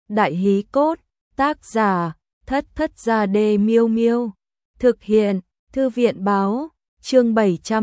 Đại hí cốt, tác giả, Thất Thất Gia Đê Miêu Miêu. Thực hiện, Thư viện báo, chương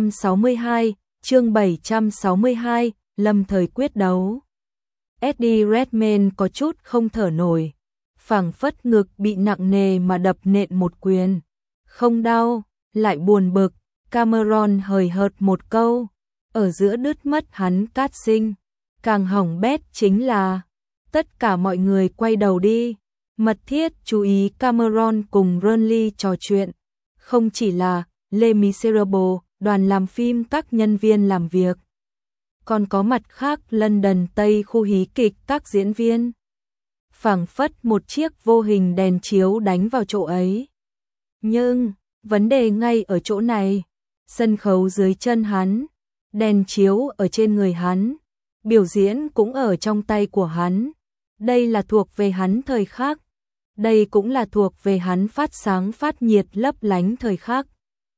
762, lâm thời quyết đấu. Eddie Redmayne có chút không thở nổi, phảng phất ngực bị nặng nề mà đập nện một quyền. Không đau, lại buồn bực, Cameron hời hợt một câu, ở giữa đứt mất hắn cát sinh. Càng hỏng bét chính là, tất cả mọi người quay đầu đi, mật thiết chú ý Cameron cùng Burnley trò chuyện. Không chỉ là Les Miserables, đoàn làm phim các nhân viên làm việc, còn có mặt khác London Tây khu hí kịch các diễn viên. Phảng phất một chiếc vô hình đèn chiếu đánh vào chỗ ấy. Nhưng, vấn đề ngay ở chỗ này, sân khấu dưới chân hắn, đèn chiếu ở trên người hắn, biểu diễn cũng ở trong tay của hắn. Đây là thuộc về hắn thời khắc. Đây cũng là thuộc về hắn phát sáng phát nhiệt lấp lánh thời khắc.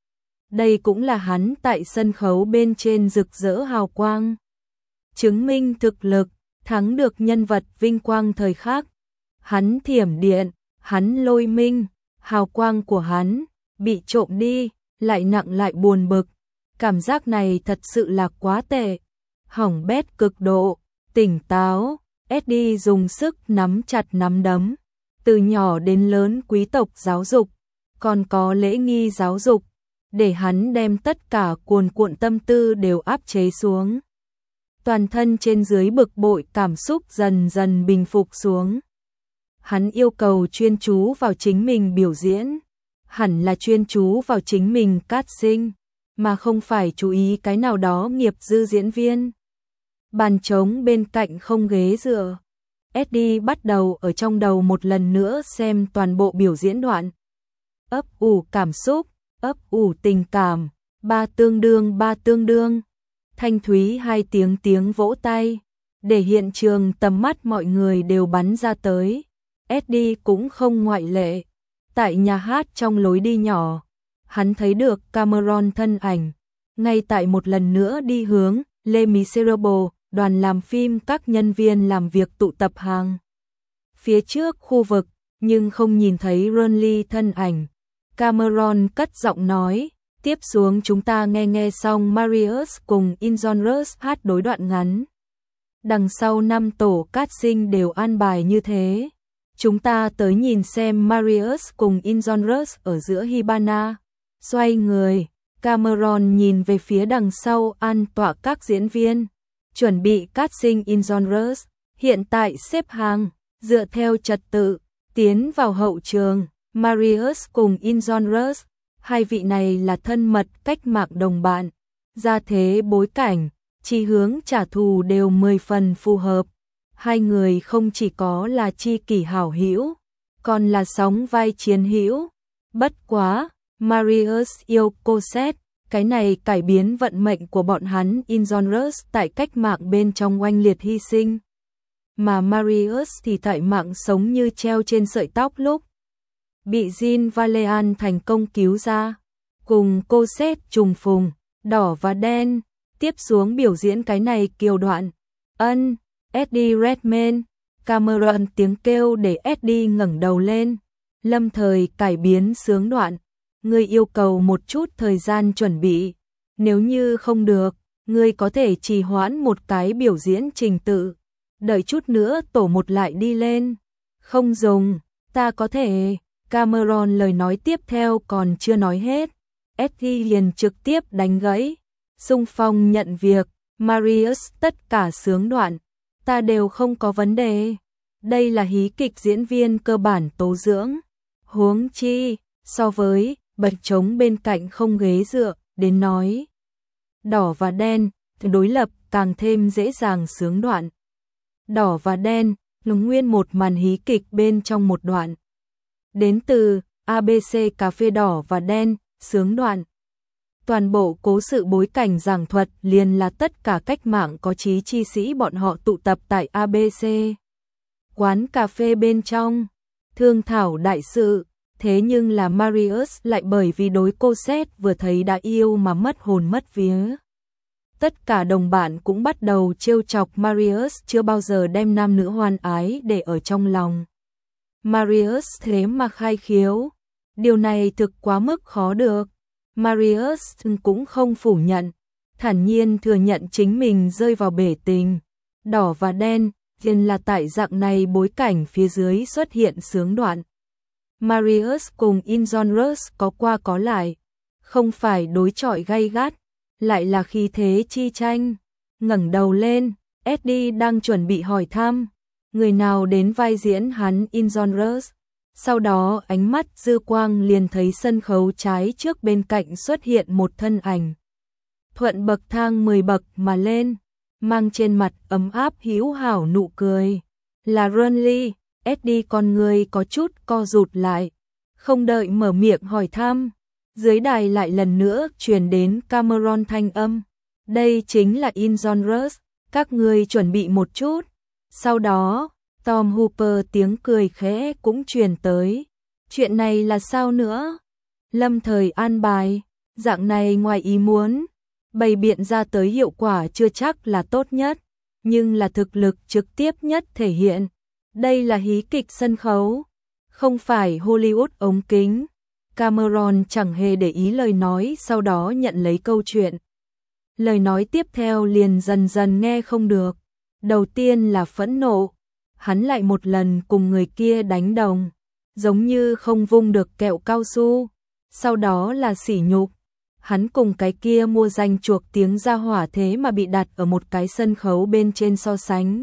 Đây cũng là hắn tại sân khấu bên trên rực rỡ hào quang. Chứng minh thực lực, thắng được nhân vật vinh quang thời khắc. Hắn thiểm điện, hắn lôi minh, hào quang của hắn, bị trộm đi, lại nặng lại buồn bực. Cảm giác này thật sự là quá tệ. Hỏng bét cực độ, tỉnh táo, Eddie dùng sức nắm chặt nắm đấm. Từ nhỏ đến lớn quý tộc giáo dục, còn có lễ nghi giáo dục, để hắn đem tất cả cuồn cuộn tâm tư đều áp chế xuống. Toàn thân trên dưới bực bội cảm xúc dần dần bình phục xuống. Hắn yêu cầu chuyên chú vào chính mình biểu diễn, hẳn là chuyên chú vào chính mình cát sinh, mà không phải chú ý cái nào đó nghiệp dư diễn viên. Bàn trống bên cạnh không ghế dựa. Eddie bắt đầu ở trong đầu một lần nữa xem toàn bộ biểu diễn đoạn. Ấp ủ cảm xúc, ấp ủ tình cảm, ba tương đương. Thanh thúy hai tiếng vỗ tay, để hiện trường tầm mắt mọi người đều bắn ra tới. Eddie cũng không ngoại lệ. Tại nhà hát trong lối đi nhỏ, hắn thấy được Cameron thân ảnh, ngay tại một lần nữa đi hướng Les Miserables, đoàn làm phim các nhân viên làm việc tụ tập hàng phía trước khu vực, nhưng không nhìn thấy Burnley thân ảnh. Cameron cất giọng nói, tiếp xuống chúng ta nghe xong Marius cùng Injonrus hát đối đoạn ngắn. Đằng sau 5 tổ casting đều an bài như thế. Chúng ta tới nhìn xem Marius cùng Injonrus ở giữa Hibana. Xoay người, Cameron nhìn về phía đằng sau an tọa các diễn viên. Chuẩn bị casting Injonrus, hiện tại xếp hàng, dựa theo trật tự, tiến vào hậu trường. Marius cùng Injonrus, hai vị này là thân mật cách mạng đồng bạn, gia thế bối cảnh, chí hướng trả thù đều 10 phần phù hợp. Hai người không chỉ có là tri kỷ hảo hữu, còn là sóng vai chiến hữu. Bất quá, Marius yêu Cosette, cái này cải biến vận mệnh của bọn hắn. Injonrus tại cách mạng bên trong oanh liệt hy sinh, mà Marius thì tại mạng sống như treo trên sợi tóc lúc bị Jean Valjean thành công cứu ra, cùng Cosette trùng phùng, đỏ và đen. Tiếp xuống biểu diễn cái này kiều đoạn. Eddie Redmayne, Cameron tiếng kêu để Eddie ngẩng đầu lên. Lâm thời cải biến sướng đoạn. Ngươi yêu cầu một chút thời gian chuẩn bị. Nếu như không được, ngươi có thể trì hoãn một cái biểu diễn trình tự. Đợi chút nữa tổ một lại đi lên. Không dùng, ta có thể. Cameron lời nói tiếp theo còn chưa nói hết. Eddie liền trực tiếp đánh gãy. Xung phong nhận việc. Marius, tất cả sướng đoạn, ta đều không có vấn đề. Đây là hí kịch diễn viên cơ bản tố dưỡng. Huống chi, so với bật trống bên cạnh không ghế dựa, đến nói. Đỏ và đen, đối lập càng thêm dễ dàng sướng đoạn. Đỏ và đen, là nguyên một màn hí kịch bên trong một đoạn. Đến từ ABC cà phê đỏ và đen, sướng đoạn. Toàn bộ cố sự bối cảnh giảng thuật liền là tất cả cách mạng có chí chi sĩ bọn họ tụ tập tại ABC. Quán cà phê bên trong, thương thảo đại sự, thế nhưng là Marius lại bởi vì đối Cosette vừa thấy đã yêu mà mất hồn mất vía. Tất cả đồng bạn cũng bắt đầu trêu chọc Marius chưa bao giờ đem nam nữ hoan ái để ở trong lòng. Marius thế mà khai khiếu, điều này thực quá mức khó được. Marius cũng không phủ nhận, thản nhiên thừa nhận chính mình rơi vào bể tình. Đỏ và đen, liền là tại dạng này bối cảnh phía dưới xuất hiện sướng đoạn. Marius cùng Injonrus có qua có lại, không phải đối chọi gay gắt, lại là khí thế chi tranh. Ngẩng đầu lên, Eddie đang chuẩn bị hỏi thăm người nào đến vai diễn hắn Injonrus. Sau đó ánh mắt dư quang liền thấy sân khấu trái trước bên cạnh xuất hiện một thân ảnh. Thuận bậc thang 10 bậc mà lên, mang trên mặt ấm áp hữu hảo nụ cười. Là Renly. Eddie con người có chút co rụt lại, không đợi mở miệng hỏi thăm. Dưới đài lại lần nữa truyền đến Cameron thanh âm. Đây chính là Injonrus, các ngươi chuẩn bị một chút. Sau đó, Tom Hooper tiếng cười khẽ cũng truyền tới. Chuyện này là sao nữa? Lâm thời an bài, dạng này ngoài ý muốn, bày biện ra tới hiệu quả chưa chắc là tốt nhất, nhưng là thực lực trực tiếp nhất thể hiện. Đây là hí kịch sân khấu, không phải Hollywood ống kính. Cameron chẳng hề để ý lời nói, sau đó nhận lấy câu chuyện. Lời nói tiếp theo liền dần dần nghe không được. Đầu tiên là phẫn nộ, hắn lại một lần cùng người kia đánh đồng, giống như không vung được kẹo cao su. Sau đó là sỉ nhục, hắn cùng cái kia mua danh chuộc tiếng ra hỏa thế mà bị đặt ở một cái sân khấu bên trên so sánh.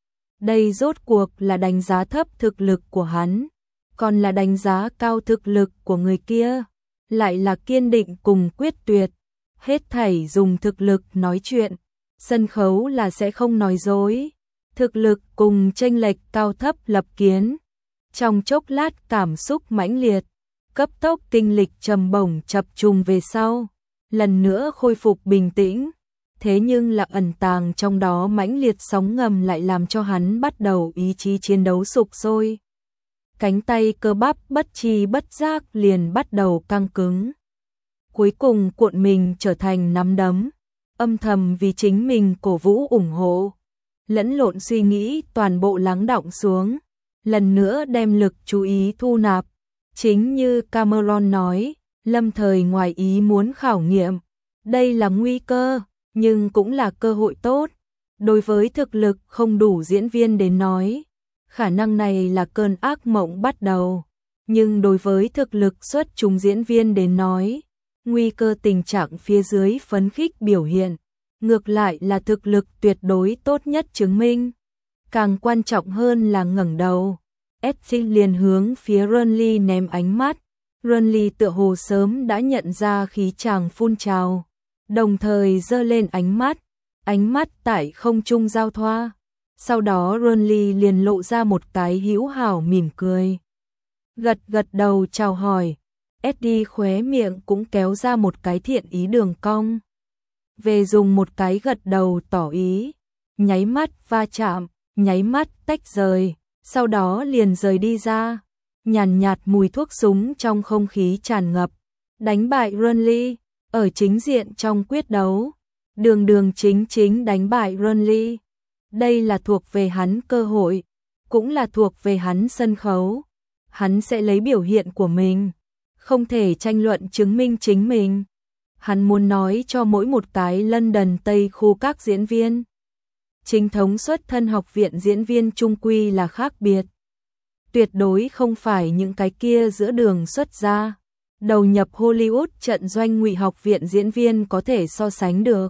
Đây rốt cuộc là đánh giá thấp thực lực của hắn, còn là đánh giá cao thực lực của người kia, lại là kiên định cùng quyết tuyệt, hết thảy dùng thực lực nói chuyện, sân khấu là sẽ không nói dối, thực lực cùng chênh lệch cao thấp lập kiến. Trong chốc lát cảm xúc mãnh liệt, cấp tốc tinh lịch trầm bổng chập trùng về sau, lần nữa khôi phục bình tĩnh. Thế nhưng là ẩn tàng trong đó mãnh liệt sóng ngầm lại làm cho hắn bắt đầu ý chí chiến đấu sục sôi. Cánh tay cơ bắp bất tri bất giác liền bắt đầu căng cứng. Cuối cùng cuộn mình trở thành nắm đấm, âm thầm vì chính mình cổ vũ ủng hộ. Lẫn lộn suy nghĩ toàn bộ lắng đọng xuống, lần nữa đem lực chú ý thu nạp. Chính như Cameron nói, lâm thời ngoài ý muốn khảo nghiệm. Đây là nguy cơ, nhưng cũng là cơ hội tốt. Đối với thực lực không đủ diễn viên đến nói, khả năng này là cơn ác mộng bắt đầu. Nhưng đối với thực lực xuất chúng diễn viên đến nói, nguy cơ tình trạng phía dưới phấn khích biểu hiện, ngược lại là thực lực tuyệt đối tốt nhất chứng minh. Càng quan trọng hơn là ngẩng đầu, Eddie liền hướng phía Renly ném ánh mắt. Renly tựa hồ sớm đã nhận ra khí chàng phun trào, đồng thời giơ lên ánh mắt tại không trung giao thoa. Sau đó Renly liền lộ ra một cái hữu hảo mỉm cười, gật gật đầu chào hỏi. Eddie khóe miệng cũng kéo ra một cái thiện ý đường cong, về dùng một cái gật đầu tỏ ý, nháy mắt va chạm, nháy mắt tách rời, sau đó liền rời đi ra. Nhàn nhạt mùi thuốc súng trong không khí tràn ngập, đánh bại Renly ở chính diện trong quyết đấu, đường chính đánh bại Renly. Đây là thuộc về hắn cơ hội, cũng là thuộc về hắn sân khấu. Hắn sẽ lấy biểu hiện của mình, không thể tranh luận chứng minh chính mình. Hắn muốn nói cho mỗi một cái London Tây khu các diễn viên, chính thống xuất thân học viện diễn viên trung quy là khác biệt. Tuyệt đối không phải những cái kia giữa đường xuất ra, đầu nhập Hollywood trận doanh ngụy học viện diễn viên có thể so sánh được.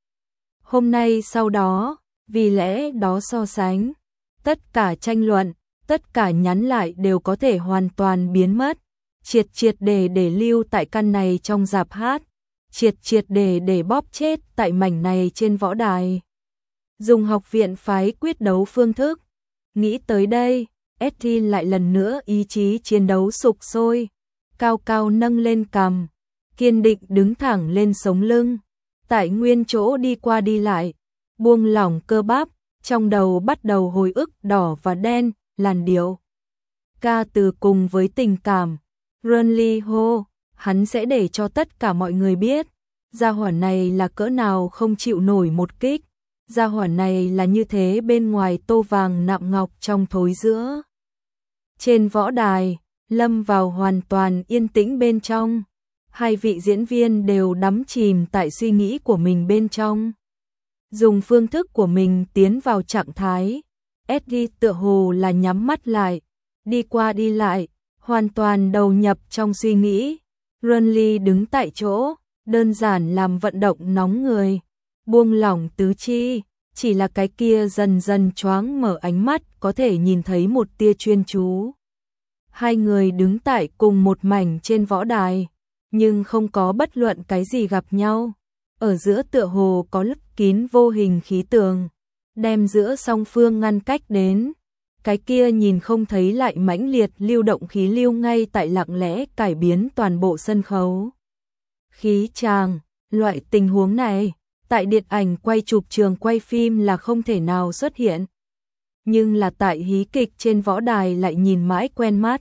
Hôm nay sau đó, vì lẽ đó so sánh, tất cả tranh luận, tất cả nhắn lại đều có thể hoàn toàn biến mất, triệt để lưu tại căn này trong rạp hát, triệt để bóp chết tại mảnh này trên võ đài. Dùng học viện phái quyết đấu phương thức. Nghĩ tới đây, Eddie lại lần nữa ý chí chiến đấu sục sôi, cao cao nâng lên cằm, kiên định đứng thẳng lên sống lưng, tại nguyên chỗ đi qua đi lại, buông lỏng cơ bắp, trong đầu bắt đầu hồi ức đỏ và đen, làn điệu ca từ cùng với tình cảm. Renly hô, hắn sẽ để cho tất cả mọi người biết, Gia hỏa này là cỡ nào không chịu nổi một kích. Gia hỏa này là như thế, bên ngoài tô vàng nạm ngọc, trong thối giữa. Trên võ đài, lâm vào hoàn toàn yên tĩnh bên trong. Hai vị diễn viên đều đắm chìm tại suy nghĩ của mình bên trong. Dùng phương thức của mình tiến vào trạng thái. Eddie tựa hồ là nhắm mắt lại, đi qua đi lại, hoàn toàn đầu nhập trong suy nghĩ. Renly đứng tại chỗ, đơn giản làm vận động nóng người, buông lỏng tứ chi, chỉ là cái kia dần dần choáng mở ánh mắt, có thể nhìn thấy một tia chuyên chú. Hai người đứng tại cùng một mảnh trên võ đài, nhưng không có bất luận cái gì gặp nhau. Ở giữa tựa hồ có lấp kín vô hình khí tường, đem giữa song phương ngăn cách đến. Cái kia nhìn không thấy lại mãnh liệt lưu động khí lưu ngay tại lặng lẽ cải biến toàn bộ sân khấu. Khí tràng, loại tình huống này, tại điện ảnh quay chụp trường quay phim là không thể nào xuất hiện. Nhưng là tại hí kịch trên võ đài lại nhìn mãi quen mắt.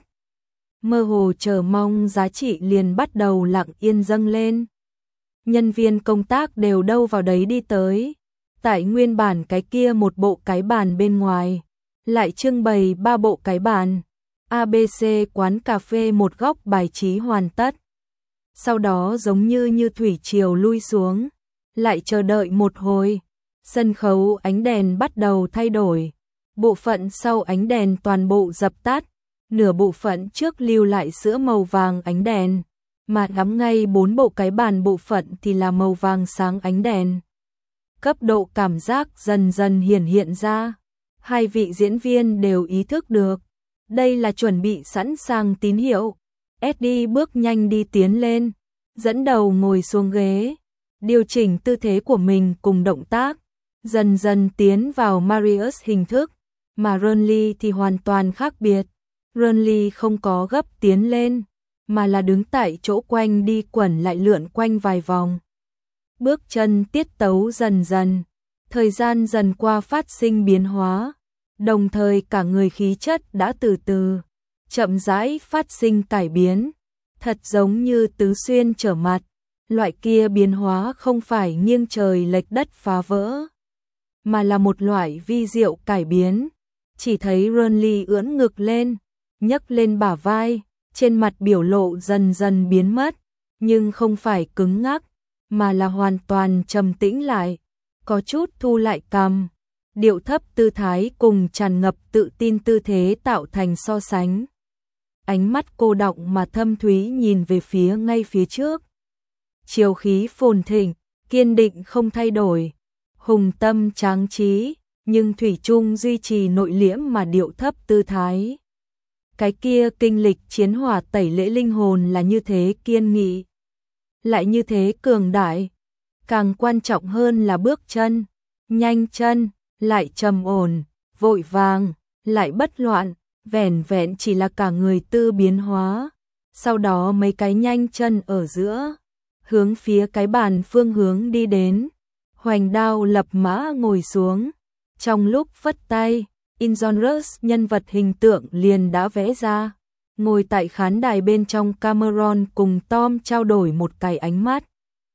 Mơ hồ chờ mong giá trị liền bắt đầu lặng yên dâng lên. Nhân viên công tác đều đâu vào đấy đi tới. Tại nguyên bản cái kia một bộ cái bàn bên ngoài, lại trưng bày 3 bộ cái bàn. ABC quán cà phê một góc bài trí hoàn tất. Sau đó giống như thủy triều lui xuống, lại chờ đợi một hồi. Sân khấu ánh đèn bắt đầu thay đổi. Bộ phận sau ánh đèn toàn bộ dập tắt. Nửa bộ phận trước lưu lại sữa màu vàng ánh đèn, mà ngắm ngay 4 bộ cái bàn bộ phận thì là màu vàng sáng ánh đèn. Cấp độ cảm giác dần dần hiển hiện ra. Hai vị diễn viên đều ý thức được. Đây là chuẩn bị sẵn sàng tín hiệu. Eddie bước nhanh đi tiến lên, dẫn đầu ngồi xuống ghế, điều chỉnh tư thế của mình cùng động tác, dần dần tiến vào Marius hình thức, mà Renly thì hoàn toàn khác biệt. Renly không có gấp tiến lên, mà là đứng tại chỗ quanh đi quẩn lại lượn quanh vài vòng. Bước chân tiết tấu dần dần, thời gian dần qua phát sinh biến hóa, đồng thời cả người khí chất đã từ từ, chậm rãi phát sinh cải biến, thật giống như tứ xuyên trở mặt. Loại kia biến hóa không phải nghiêng trời lệch đất phá vỡ, mà là một loại vi diệu cải biến. Chỉ thấy Renly ưỡn ngực lên, nhấc lên bả vai, trên mặt biểu lộ dần dần biến mất, nhưng không phải cứng ngắc, mà là hoàn toàn trầm tĩnh lại, có chút thu lại cằm, điệu thấp tư thái cùng tràn ngập tự tin tư thế tạo thành so sánh. Ánh mắt cô đọng mà thâm thúy nhìn về phía ngay phía trước. Chiều khí phồn thịnh, kiên định không thay đổi, hùng tâm tráng trí, nhưng thủy chung duy trì nội liễm mà điệu thấp tư thái. Cái kia kinh lịch chiến hỏa tẩy lễ linh hồn là như thế kiên nghị, lại như thế cường đại. Càng quan trọng hơn là bước chân, nhanh chân, lại trầm ổn, vội vàng, lại bất loạn, vẻn vẹn chỉ là cả người tư biến hóa. Sau đó mấy cái nhanh chân ở giữa, hướng phía cái bàn phương hướng đi đến, hoành đao lập mã ngồi xuống. Trong lúc phất tay, Injonrus nhân vật hình tượng liền đã vẽ ra. Ngồi tại khán đài bên trong, Cameron cùng Tom trao đổi một cái ánh mắt.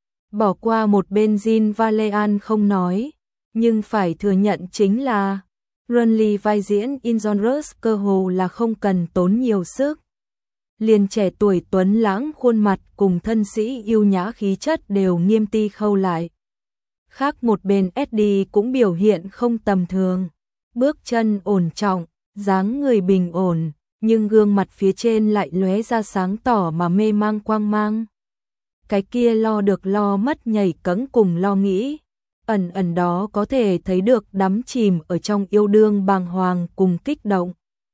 Bỏ qua một bên Jean Valjean không nói, nhưng phải thừa nhận chính là Renly vai diễn Injonrus cơ hồ là không cần tốn nhiều sức. Liền trẻ tuổi tuấn lãng khuôn mặt cùng thân sĩ yêu nhã khí chất đều nghiêm ti khâu lại. Khác một bên Eddie cũng biểu hiện không tầm thường, bước chân ổn trọng, dáng người bình ổn, nhưng gương mặt phía trên lại lóe ra sáng tỏ mà mê mang quang mang. Cái kia lo được lo mất nhảy cẫng cùng lo nghĩ, ẩn ẩn đó có thể thấy được đắm chìm ở trong yêu đương bàng hoàng cùng kích động.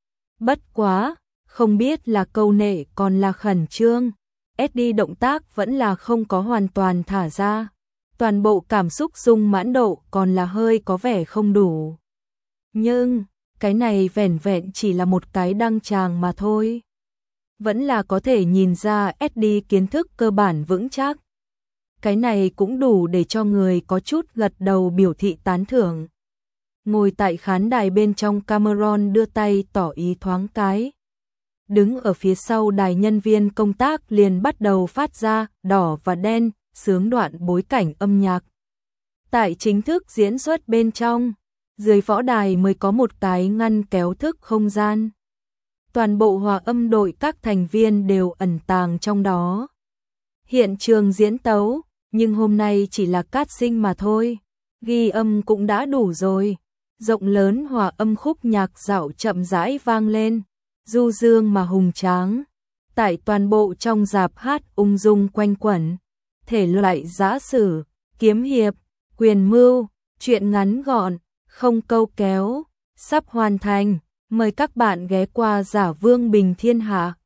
Bất quá, không biết là câu nệ còn là khẩn trương, Eddie động tác vẫn là không có hoàn toàn thả ra. Toàn bộ cảm xúc sung mãn độ còn là hơi có vẻ không đủ. Nhưng, cái này vẻn vẹn chỉ là một cái đăng tràng mà thôi. Vẫn là có thể nhìn ra Eddie kiến thức cơ bản vững chắc. Cái này cũng đủ để cho người có chút gật đầu biểu thị tán thưởng. Ngồi tại khán đài bên trong, Cameron đưa tay tỏ ý thoáng cái. Đứng ở phía sau đài, nhân viên công tác liền bắt đầu phát ra đỏ và đen, sướng đoạn bối cảnh âm nhạc. Tại chính thức diễn xuất bên trong, dưới võ đài mới có một cái ngăn kéo thức không gian. Toàn bộ hòa âm đội các thành viên đều ẩn tàng trong đó. Hiện trường diễn tấu, nhưng hôm nay chỉ là cát sinh mà thôi. Ghi âm cũng đã đủ rồi. Rộng lớn hòa âm khúc nhạc dạo chậm rãi vang lên, du dương mà hùng tráng. Tại toàn bộ trong rạp hát ung dung quanh quẩn, thể loại giã sử, kiếm hiệp, quyền mưu, truyện ngắn gọn, không câu kéo, sắp hoàn thành. Mời các bạn ghé qua Giả Vương Bình Thiên Hạ.